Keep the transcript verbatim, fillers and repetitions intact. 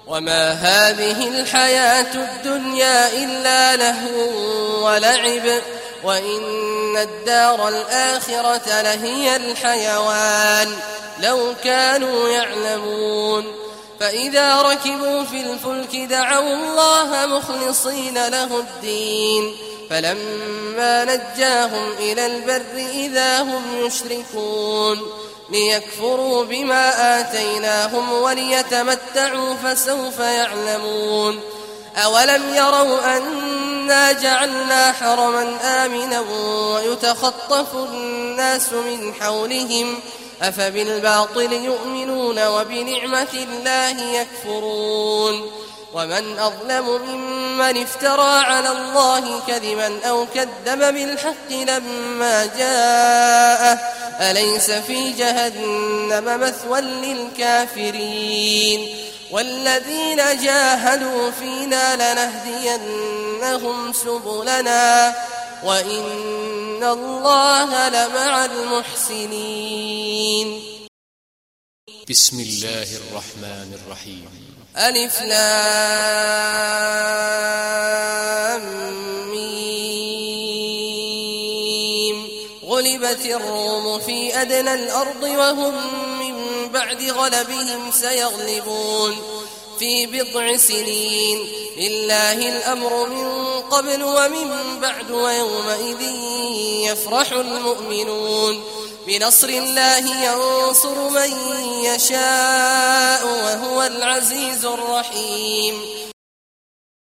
وما هذه الحياة الدنيا إلا لهو ولعب وإن الدار الآخرة لهي الحيوان لو كانوا يعلمون فإذا ركبوا في الفلك دعوا الله مخلصين له الدين فلما نجاهم إلى البر إذا هم يشركون ليكفروا بما آتيناهم وليتمتعوا فسوف يعلمون أولم يروا أنا جعلنا حرما آمنا ويتخطف الناس من حولهم أفبالباطل يؤمنون وبنعمة الله يكفرون ومن أظلم ممن افترى على الله كذبا أو كذب بالحق لما جاءه أليس في جهنم مثوى للكافرين والذين جاهدوا فينا لنهدينهم سبلنا وإن الله لمع المحسنين. بسم الله الرحمن الرحيم. ألف لام ميم. غلبت الروم في أدنى الأرض وهم من بعد غلبهم سيغلبون في بضع سنين لله الأمر من قبل ومن بعد ويومئذ يفرح المؤمنون بنصر الله ينصر من يشاء وهو العزيز الرحيم.